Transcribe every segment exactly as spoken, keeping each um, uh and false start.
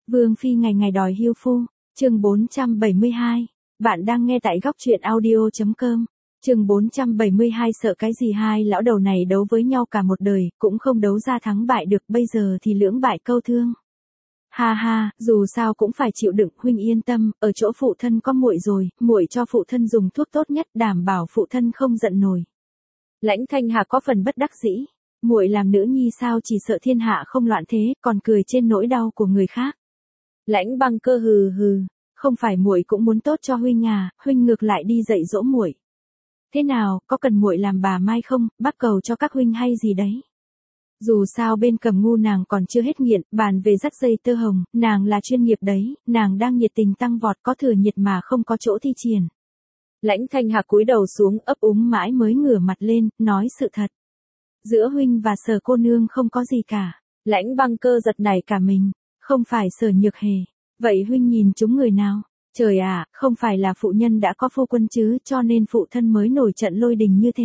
Vương phi ngày ngày đòi hưu phu, chương bốn trăm bảy mươi hai. Bạn đang nghe tại góc truyện audio chấm com. Chương bốn trăm bảy mươi hai sợ cái gì, hai lão đầu này đấu với nhau cả một đời, cũng không đấu ra thắng bại được, bây giờ thì lưỡng bại câu thương. Ha ha, dù sao cũng phải chịu đựng, huynh yên tâm, ở chỗ phụ thân có muội rồi, muội cho phụ thân dùng thuốc tốt nhất, đảm bảo phụ thân không giận nổi. Lãnh Thanh Hà có phần bất đắc dĩ, muội làm nữ nhi sao chỉ sợ thiên hạ không loạn thế, còn cười trên nỗi đau của người khác. Lãnh Băng Cơ hừ hừ, không phải muội cũng muốn tốt cho huynh à, huynh ngược lại đi dạy dỗ muội. Thế nào, có cần muội làm bà Mai không, bắt cầu cho các huynh hay gì đấy. Dù sao bên Cầm Ngu nàng còn chưa hết nghiện, bàn về dắt dây tơ hồng, nàng là chuyên nghiệp đấy, nàng đang nhiệt tình tăng vọt, có thừa nhiệt mà không có chỗ thi triển. Lãnh Thanh Hạc cúi đầu xuống, ấp úng mãi mới ngửa mặt lên, nói sự thật. Giữa huynh và Sở cô nương không có gì cả. Lãnh Băng Cơ giật nảy cả mình, không phải Sở Nhược Hề. Vậy huynh nhìn chúng người nào? Trời ạ, à, không phải là phụ nhân đã có phu quân chứ, cho nên phụ thân mới nổi trận lôi đình như thế.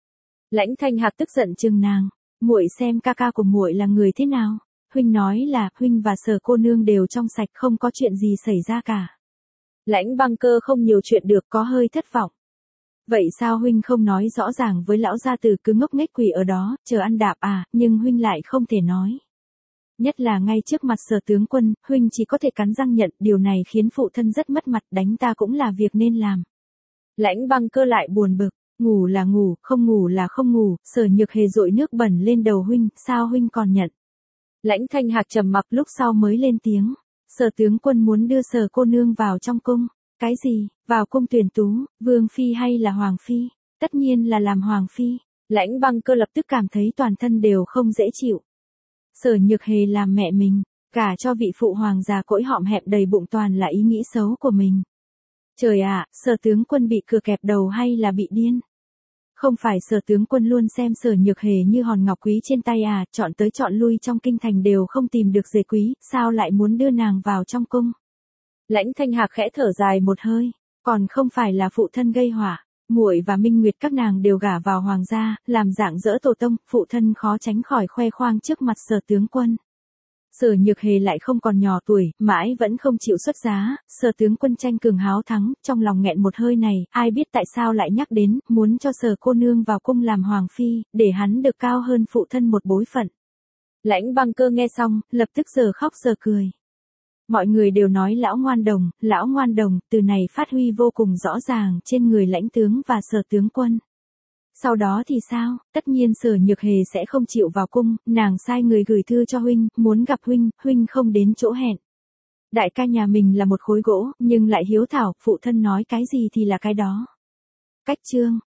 Lãnh Thanh Hạc tức giận chừng nàng, muội xem ca ca của muội là người thế nào? Huynh nói là huynh và Sở cô nương đều trong sạch, không có chuyện gì xảy ra cả. Lãnh Băng Cơ không nhiều chuyện được, có hơi thất vọng. Vậy sao huynh không nói rõ ràng với lão gia tử, cứ ngốc nghếch quỳ ở đó, chờ ăn đạp à, nhưng huynh lại không thể nói. Nhất là ngay trước mặt Sở tướng quân, huynh chỉ có thể cắn răng nhận, điều này khiến phụ thân rất mất mặt, đánh ta cũng là việc nên làm. Lãnh Băng Cơ lại buồn bực, ngủ là ngủ, không ngủ là không ngủ, Sở Nhược Hề dội nước bẩn lên đầu huynh, sao huynh còn nhận? Lãnh Thanh Hạc trầm mặc lúc sau mới lên tiếng, Sở tướng quân muốn đưa Sở cô nương vào trong cung. Cái gì, vào cung tuyển tú, vương phi hay là hoàng phi? Tất nhiên là làm hoàng phi. Lãnh Băng Cơ lập tức cảm thấy toàn thân đều không dễ chịu. Sở Nhược Hề làm mẹ mình, cả cho vị phụ hoàng già cỗi họng hẹp đầy bụng toàn là ý nghĩ xấu của mình. Trời ạ, à, Sở tướng quân bị cưa kẹp đầu hay là bị điên? Không phải Sở tướng quân luôn xem Sở Nhược Hề như hòn ngọc quý trên tay à, chọn tới chọn lui trong kinh thành đều không tìm được dề quý, sao lại muốn đưa nàng vào trong cung? Lãnh Thanh Hạc khẽ thở dài một hơi, còn không phải là phụ thân gây họa, muội và Minh Nguyệt các nàng đều gả vào hoàng gia, làm dạng dỡ tổ tông, phụ thân khó tránh khỏi khoe khoang trước mặt Sở tướng quân. Sở Nhược Hề lại không còn nhỏ tuổi, mãi vẫn không chịu xuất giá, Sở tướng quân tranh cường háo thắng, trong lòng nghẹn một hơi này, ai biết tại sao lại nhắc đến, muốn cho Sở cô nương vào cung làm hoàng phi, để hắn được cao hơn phụ thân một bối phận. Lãnh Băng Cơ nghe xong, lập tức giờ khóc giờ cười. Mọi người đều nói lão ngoan đồng, lão ngoan đồng, từ này phát huy vô cùng rõ ràng trên người lãnh tướng và Sở tướng quân. Sau đó thì sao, tất nhiên Sở Nhược Hề sẽ không chịu vào cung, nàng sai người gửi thư cho huynh, muốn gặp huynh, huynh không đến chỗ hẹn. Đại ca nhà mình là một khối gỗ, nhưng lại hiếu thảo, phụ thân nói cái gì thì là cái đó. Cách chương,